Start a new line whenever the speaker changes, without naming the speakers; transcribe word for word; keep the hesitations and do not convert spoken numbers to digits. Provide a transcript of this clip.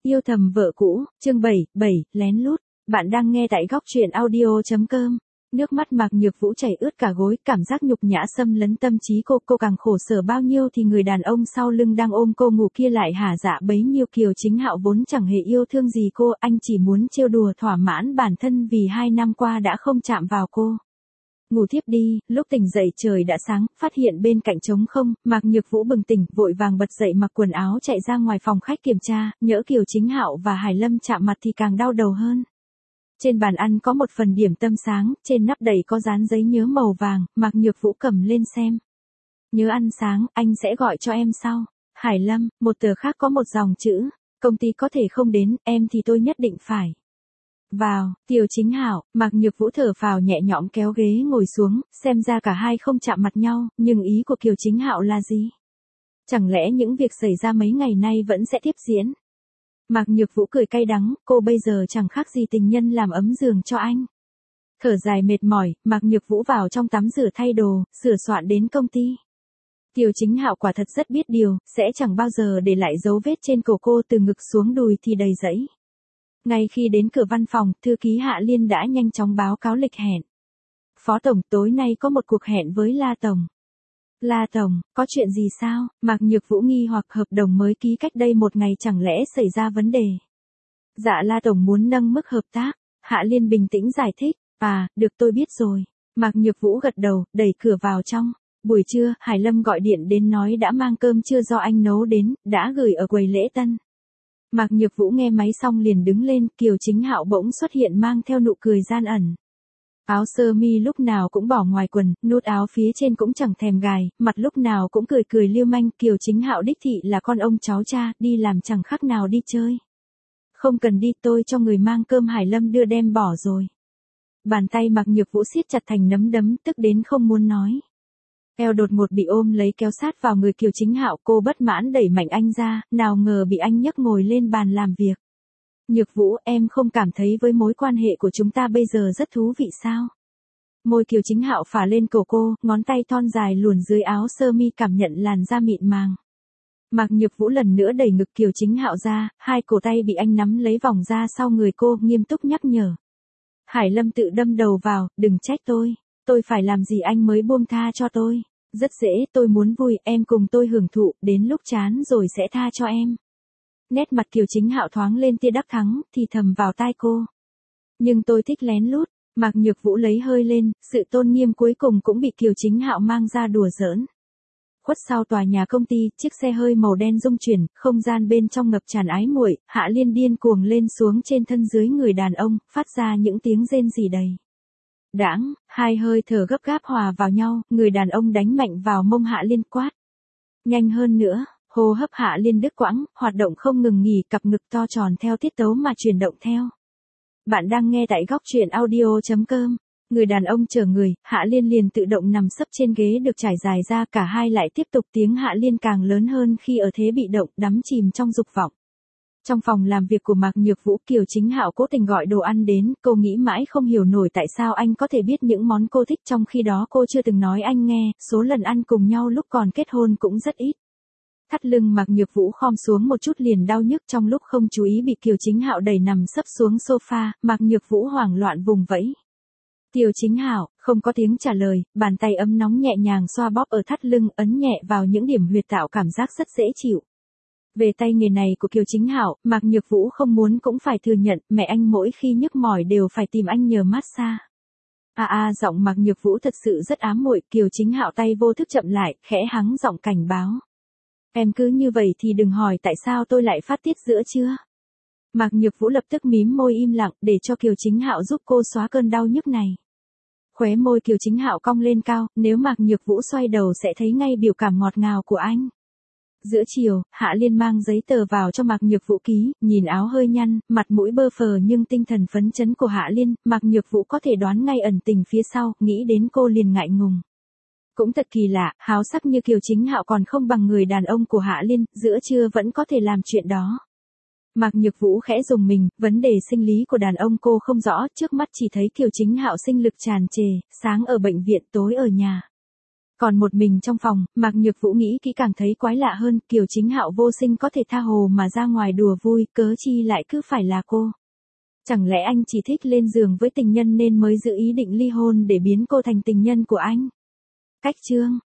Yêu thầm vợ cũ, chương bảy, bảy, lén lút. Bạn đang nghe tại góc truyện audio.com. Nước mắt Mạc Nhược Vũ chảy ướt cả gối, cảm giác nhục nhã xâm lấn tâm trí cô, cô càng khổ sở bao nhiêu thì người đàn ông sau lưng đang ôm cô ngủ kia lại hả dạ bấy nhiêu. Kiều Chính Hạo vốn chẳng hề yêu thương gì cô, anh chỉ muốn trêu đùa thỏa mãn bản thân vì hai năm qua đã không chạm vào cô. Ngủ thiếp đi, lúc tỉnh dậy trời đã sáng, phát hiện bên cạnh trống không, Mạc Nhược Vũ bừng tỉnh, vội vàng bật dậy mặc quần áo chạy ra ngoài phòng khách kiểm tra, nhỡ Kiều Chính Hạo và Hải Lâm chạm mặt thì càng đau đầu hơn. Trên bàn ăn có một phần điểm tâm sáng, trên nắp đầy có dán giấy nhớ màu vàng, Mạc Nhược Vũ cầm lên xem. Nhớ ăn sáng, anh sẽ gọi cho em sau. Hải Lâm, một tờ khác có một dòng chữ, công ty có thể không đến, em thì tôi nhất định phải. Vào, Kiều Chính Hạo, Mạc Nhược Vũ thở phào nhẹ nhõm kéo ghế ngồi xuống, xem ra cả hai không chạm mặt nhau, nhưng ý của Kiều Chính Hạo là gì? Chẳng lẽ những việc xảy ra mấy ngày nay vẫn sẽ tiếp diễn? Mạc Nhược Vũ cười cay đắng, cô bây giờ chẳng khác gì tình nhân làm ấm giường cho anh. Thở dài mệt mỏi, Mạc Nhược Vũ vào trong tắm rửa thay đồ, sửa soạn đến công ty. Kiều Chính Hạo quả thật rất biết điều, sẽ chẳng bao giờ để lại dấu vết trên cổ cô, từ ngực xuống đùi thì đầy rẫy. Ngay khi đến cửa văn phòng, thư ký Hạ Liên đã nhanh chóng báo cáo lịch hẹn. Phó Tổng, tối nay có một cuộc hẹn với La Tổng. La Tổng, có chuyện gì sao? Mạc Nhược Vũ nghi hoặc hợp đồng mới ký cách đây một ngày chẳng lẽ xảy ra vấn đề. Dạ La Tổng muốn nâng mức hợp tác. Hạ Liên bình tĩnh giải thích. À, được tôi biết rồi. Mạc Nhược Vũ gật đầu, đẩy cửa vào trong. Buổi trưa, Hải Lâm gọi điện đến nói đã mang cơm trưa do anh nấu đến, đã gửi ở quầy lễ tân. Mạc Nhược Vũ nghe máy xong liền đứng lên, Kiều Chính Hạo bỗng xuất hiện mang theo nụ cười gian ẩn. Áo sơ mi lúc nào cũng bỏ ngoài quần, nút áo phía trên cũng chẳng thèm gài, mặt lúc nào cũng cười cười lưu manh. Kiều Chính Hạo đích thị là con ông cháu cha, đi làm chẳng khác nào đi chơi. Không cần đi, tôi cho người mang cơm Hải Lâm đưa đem bỏ rồi. Bàn tay Mạc Nhược Vũ siết chặt thành nắm đấm, tức đến không muốn nói. Eo đột ngột bị ôm lấy kéo sát vào người Kiều Chính Hạo, cô bất mãn đẩy mạnh anh ra, nào ngờ bị anh nhấc ngồi lên bàn làm việc. Nhược Vũ, em không cảm thấy với mối quan hệ của chúng ta bây giờ rất thú vị sao? Môi Kiều Chính Hạo phả lên cổ cô, ngón tay thon dài luồn dưới áo sơ mi cảm nhận làn da mịn màng. Mạc Nhược Vũ lần nữa đẩy ngực Kiều Chính Hạo ra, hai cổ tay bị anh nắm lấy vòng ra sau người cô, nghiêm túc nhắc nhở. Hải Lâm tự đâm đầu vào, đừng trách tôi. Tôi phải làm gì anh mới buông tha cho tôi? Rất dễ, tôi muốn vui, em cùng tôi hưởng thụ, đến lúc chán rồi sẽ tha cho em. Nét mặt Kiều Chính Hạo thoáng lên tia đắc thắng, thì thầm vào tai cô. Nhưng tôi thích lén lút. Mạc Nhược Vũ lấy hơi lên, sự tôn nghiêm cuối cùng cũng bị Kiều Chính Hạo mang ra đùa giỡn. Khuất sau tòa nhà công ty, chiếc xe hơi màu đen rung chuyển, không gian bên trong ngập tràn ái muội. Hạ Liên điên cuồng lên xuống trên thân dưới người đàn ông, phát ra những tiếng rên rỉ đầy đãng, hai hơi thở gấp gáp hòa vào nhau, người đàn ông đánh mạnh vào mông Hạ Liên quát. Nhanh hơn nữa, hô hấp Hạ Liên đứt quãng, hoạt động không ngừng nghỉ, cặp ngực to tròn theo tiết tấu mà chuyển động theo. Bạn đang nghe tại góc truyện audio.com. Người đàn ông chờ người, Hạ Liên liền tự động nằm sấp trên ghế được trải dài ra, cả hai lại tiếp tục, tiếng Hạ Liên càng lớn hơn khi ở thế bị động, đắm chìm trong dục vọng. Trong phòng làm việc của Mạc Nhược Vũ, Kiều Chính Hạo cố tình gọi đồ ăn đến, cô nghĩ mãi không hiểu nổi tại sao anh có thể biết những món cô thích, trong khi đó cô chưa từng nói anh nghe, số lần ăn cùng nhau lúc còn kết hôn cũng rất ít. Thắt lưng Mạc Nhược Vũ khom xuống một chút liền đau nhức, trong lúc không chú ý bị Kiều Chính Hạo đẩy nằm sấp xuống sofa, Mạc Nhược Vũ hoảng loạn vùng vẫy. Kiều Chính Hạo không có tiếng trả lời, bàn tay ấm nóng nhẹ nhàng xoa bóp ở thắt lưng, ấn nhẹ vào những điểm huyệt tạo cảm giác rất dễ chịu. Về tay nghề này của Kiều Chính Hạo, Mạc Nhược Vũ không muốn cũng phải thừa nhận, mẹ anh mỗi khi nhức mỏi đều phải tìm anh nhờ massage. À à, giọng Mạc Nhược Vũ thật sự rất ám muội. Kiều Chính Hạo tay vô thức chậm lại, khẽ hắng giọng cảnh báo. Em cứ như vậy thì đừng hỏi tại sao tôi lại phát tiết giữa trưa. Mạc Nhược Vũ lập tức mím môi im lặng, để cho Kiều Chính Hạo giúp cô xóa cơn đau nhức này. Khóe môi Kiều Chính Hạo cong lên cao, nếu Mạc Nhược Vũ xoay đầu sẽ thấy ngay biểu cảm ngọt ngào của anh. Giữa chiều, Hạ Liên mang giấy tờ vào cho Mạc Nhược Vũ ký, nhìn áo hơi nhăn, mặt mũi bơ phờ nhưng tinh thần phấn chấn của Hạ Liên, Mạc Nhược Vũ có thể đoán ngay ẩn tình phía sau, nghĩ đến cô liền ngại ngùng. Cũng thật kỳ lạ, háo sắc như Kiều Chính Hạo còn không bằng người đàn ông của Hạ Liên, giữa trưa vẫn có thể làm chuyện đó. Mạc Nhược Vũ khẽ rùng mình, vấn đề sinh lý của đàn ông cô không rõ, trước mắt chỉ thấy Kiều Chính Hạo sinh lực tràn trề, sáng ở bệnh viện tối ở nhà. Còn một mình trong phòng, Mạc Nhược Vũ nghĩ kỹ càng thấy quái lạ hơn, Kiều Chính Hạo vô sinh có thể tha hồ mà ra ngoài đùa vui, cớ chi lại cứ phải là cô. Chẳng lẽ anh chỉ thích lên giường với tình nhân nên mới giữ ý định ly hôn để biến cô thành tình nhân của anh? Cách chương